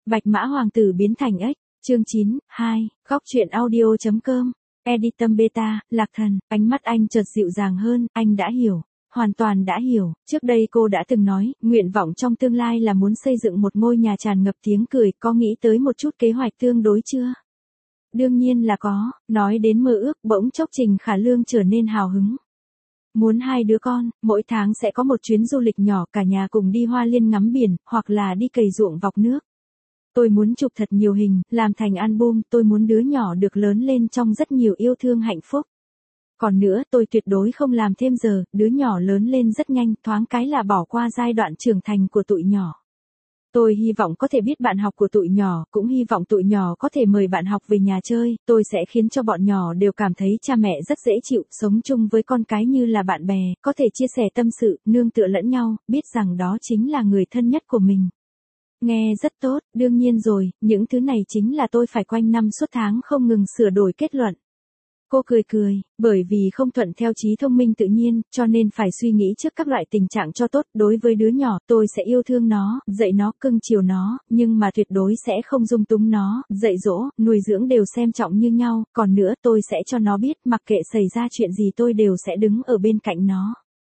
Bạch Mã Hoàng tử biến thành ếch, chương 9, 2, góc truyện audio.com, Editum Beta, Lạc Thần, ánh mắt anh chợt dịu dàng hơn, anh đã hiểu, hoàn toàn đã hiểu, trước đây cô đã từng nói, nguyện vọng trong tương lai là muốn xây dựng một ngôi nhà tràn ngập tiếng cười, có nghĩ tới một chút kế hoạch tương đối chưa? Đương nhiên là có, nói đến mơ ước, bỗng chốc Trình Khả Lương trở nên hào hứng. Muốn 2 đứa con, mỗi tháng sẽ có một chuyến du lịch nhỏ, cả nhà cùng đi Hoa Liên ngắm biển, hoặc là đi cày ruộng vọc nước. Tôi muốn chụp thật nhiều hình, làm thành album, tôi muốn đứa nhỏ được lớn lên trong rất nhiều yêu thương hạnh phúc. Còn nữa, tôi tuyệt đối không làm thêm giờ, đứa nhỏ lớn lên rất nhanh, thoáng cái là bỏ qua giai đoạn trưởng thành của tụi nhỏ. Tôi hy vọng có thể biết bạn học của tụi nhỏ, cũng hy vọng tụi nhỏ có thể mời bạn học về nhà chơi, tôi sẽ khiến cho bọn nhỏ đều cảm thấy cha mẹ rất dễ chịu, sống chung với con cái như là bạn bè, có thể chia sẻ tâm sự, nương tựa lẫn nhau, biết rằng đó chính là người thân nhất của mình. Nghe rất tốt, đương nhiên rồi, những thứ này chính là tôi phải quanh năm suốt tháng không ngừng sửa đổi kết luận. Cô cười cười, bởi vì không thuận theo trí thông minh tự nhiên, cho nên phải suy nghĩ trước các loại tình trạng cho tốt. Đối với đứa nhỏ, tôi sẽ yêu thương nó, dạy nó, cưng chiều nó, nhưng mà tuyệt đối sẽ không dung túng nó, dạy dỗ, nuôi dưỡng đều xem trọng như nhau. Còn nữa, tôi sẽ cho nó biết, mặc kệ xảy ra chuyện gì tôi đều sẽ đứng ở bên cạnh nó.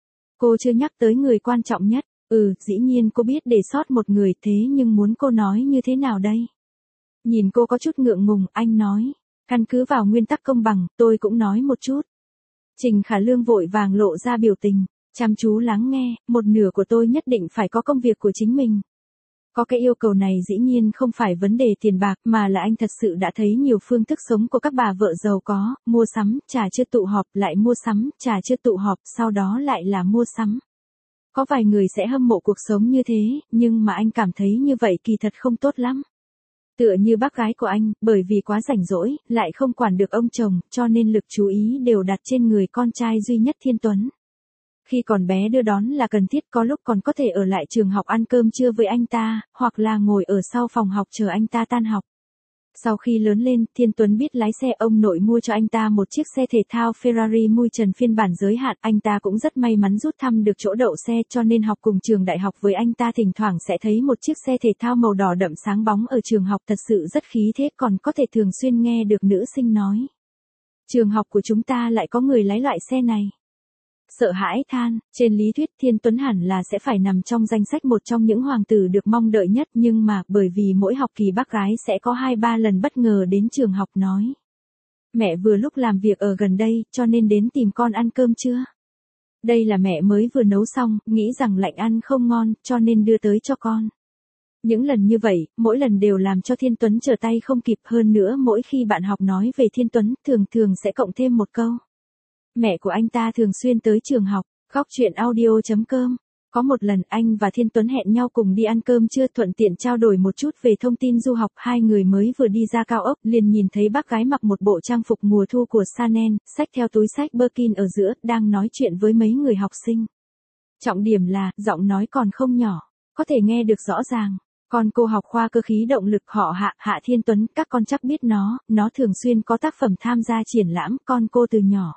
Cô chưa nhắc tới người quan trọng nhất. Dĩ nhiên cô biết để sót một người, thế nhưng muốn cô nói như thế nào đây? Nhìn cô có chút ngượng ngùng, anh nói. Căn cứ vào nguyên tắc công bằng, tôi cũng nói một chút. Trình Khả Lương vội vàng lộ ra biểu tình, chăm chú lắng nghe, một nửa của tôi nhất định phải có công việc của chính mình. Có cái yêu cầu này dĩ nhiên không phải vấn đề tiền bạc, mà là anh thật sự đã thấy nhiều phương thức sống của các bà vợ giàu có, mua sắm, trà chưa tụ họp, lại mua sắm, trà chưa tụ họp, sau đó lại là mua sắm. Có vài người sẽ hâm mộ cuộc sống như thế, nhưng mà anh cảm thấy như vậy kỳ thật không tốt lắm. Tựa như bác gái của anh, bởi vì quá rảnh rỗi, lại không quản được ông chồng, cho nên lực chú ý đều đặt trên người con trai duy nhất Thiên Tuấn. Khi còn bé đưa đón là cần thiết, có lúc còn có thể ở lại trường học ăn cơm trưa với anh ta, hoặc là ngồi ở sau phòng học chờ anh ta tan học. Sau khi lớn lên, Thiên Tuấn biết lái xe, ông nội mua cho anh ta một chiếc xe thể thao Ferrari mui trần phiên bản giới hạn, anh ta cũng rất may mắn rút thăm được chỗ đậu xe, cho nên học cùng trường đại học với anh ta thỉnh thoảng sẽ thấy một chiếc xe thể thao màu đỏ đậm sáng bóng ở trường học, thật sự rất khí thế, còn có thể thường xuyên nghe được nữ sinh nói. Trường học của chúng ta lại có người lái loại xe này. Sợ hãi than, trên lý thuyết Thiên Tuấn hẳn là sẽ phải nằm trong danh sách một trong những hoàng tử được mong đợi nhất, nhưng mà bởi vì mỗi học kỳ bác gái sẽ có 2-3 lần bất ngờ đến trường học nói. Mẹ vừa lúc làm việc ở gần đây, cho nên đến tìm con ăn cơm trưa. Đây là mẹ mới vừa nấu xong, nghĩ rằng lạnh ăn không ngon, cho nên đưa tới cho con. Những lần như vậy, mỗi lần đều làm cho Thiên Tuấn trở tay không kịp, hơn nữa mỗi khi bạn học nói về Thiên Tuấn, thường sẽ cộng thêm một câu. Mẹ của anh ta thường xuyên tới trường học, góc truyện audio.com. Có một lần anh và Thiên Tuấn hẹn nhau cùng đi ăn cơm trưa, thuận tiện trao đổi một chút về thông tin du học. Hai người mới vừa đi ra cao ốc, liền nhìn thấy bác gái mặc một bộ trang phục mùa thu của Chanel, xách theo túi xách Birkin ở giữa, đang nói chuyện với mấy người học sinh. Trọng điểm là, giọng nói còn không nhỏ, có thể nghe được rõ ràng. Con cô học khoa cơ khí động lực, họ Hạ Thiên Tuấn, các con chắc biết nó thường xuyên có tác phẩm tham gia triển lãm, con cô từ nhỏ.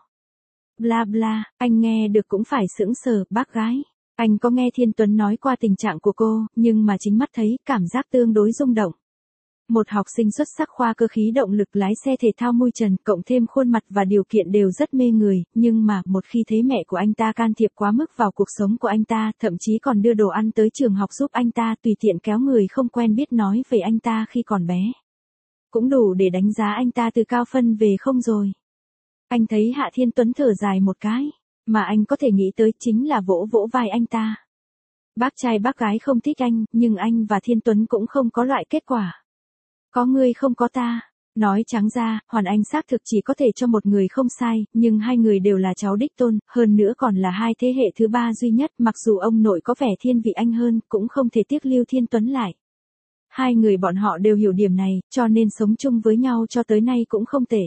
Bla bla, anh nghe được cũng phải sững sờ, bác gái. Anh có nghe Thiên Tuấn nói qua tình trạng của cô, nhưng mà chính mắt thấy, cảm giác tương đối rung động. Một học sinh xuất sắc khoa cơ khí động lực lái xe thể thao mui trần, cộng thêm khuôn mặt và điều kiện đều rất mê người, nhưng mà một khi thấy mẹ của anh ta can thiệp quá mức vào cuộc sống của anh ta, thậm chí còn đưa đồ ăn tới trường học giúp anh ta, tùy tiện kéo người không quen biết nói về anh ta khi còn bé. Cũng đủ để đánh giá anh ta từ cao phân về không rồi. Anh thấy Hạ Thiên Tuấn thở dài một cái, mà anh có thể nghĩ tới chính là vỗ vỗ vai anh ta. Bác trai bác gái không thích anh, nhưng anh và Thiên Tuấn cũng không có loại kết quả. Có ngươi không có ta. Nói trắng ra, Hoàn Anh xác thực chỉ có thể cho một người không sai, nhưng hai người đều là cháu đích tôn, hơn nữa còn là hai thế hệ thứ ba duy nhất, mặc dù ông nội có vẻ thiên vị anh hơn, cũng không thể tiếc lưu Thiên Tuấn lại. Hai người bọn họ đều hiểu điểm này, cho nên sống chung với nhau cho tới nay cũng không tệ.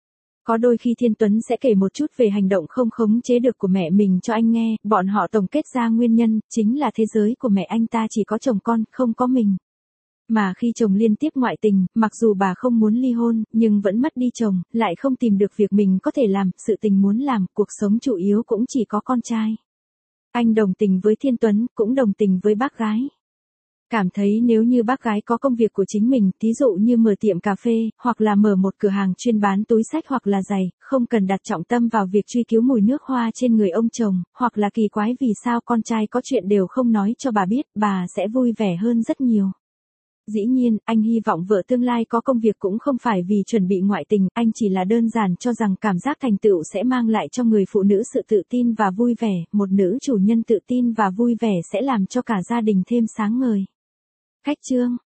Có đôi khi Thiên Tuấn sẽ kể một chút về hành động không khống chế được của mẹ mình cho anh nghe, bọn họ tổng kết ra nguyên nhân, chính là thế giới của mẹ anh ta chỉ có chồng con, không có mình. Mà khi chồng liên tiếp ngoại tình, mặc dù bà không muốn ly hôn, nhưng vẫn mất đi chồng, lại không tìm được việc mình có thể làm, sự tình muốn làm, cuộc sống chủ yếu cũng chỉ có con trai. Anh đồng tình với Thiên Tuấn, cũng đồng tình với bác gái. Cảm thấy nếu như bác gái có công việc của chính mình, thí dụ như mở tiệm cà phê, hoặc là mở một cửa hàng chuyên bán túi xách hoặc là giày, không cần đặt trọng tâm vào việc truy cứu mùi nước hoa trên người ông chồng, hoặc là kỳ quái vì sao con trai có chuyện đều không nói cho bà biết, bà sẽ vui vẻ hơn rất nhiều. Dĩ nhiên, anh hy vọng vợ tương lai có công việc cũng không phải vì chuẩn bị ngoại tình, anh chỉ là đơn giản cho rằng cảm giác thành tựu sẽ mang lại cho người phụ nữ sự tự tin và vui vẻ, một nữ chủ nhân tự tin và vui vẻ sẽ làm cho cả gia đình thêm sáng ngời. Khách chương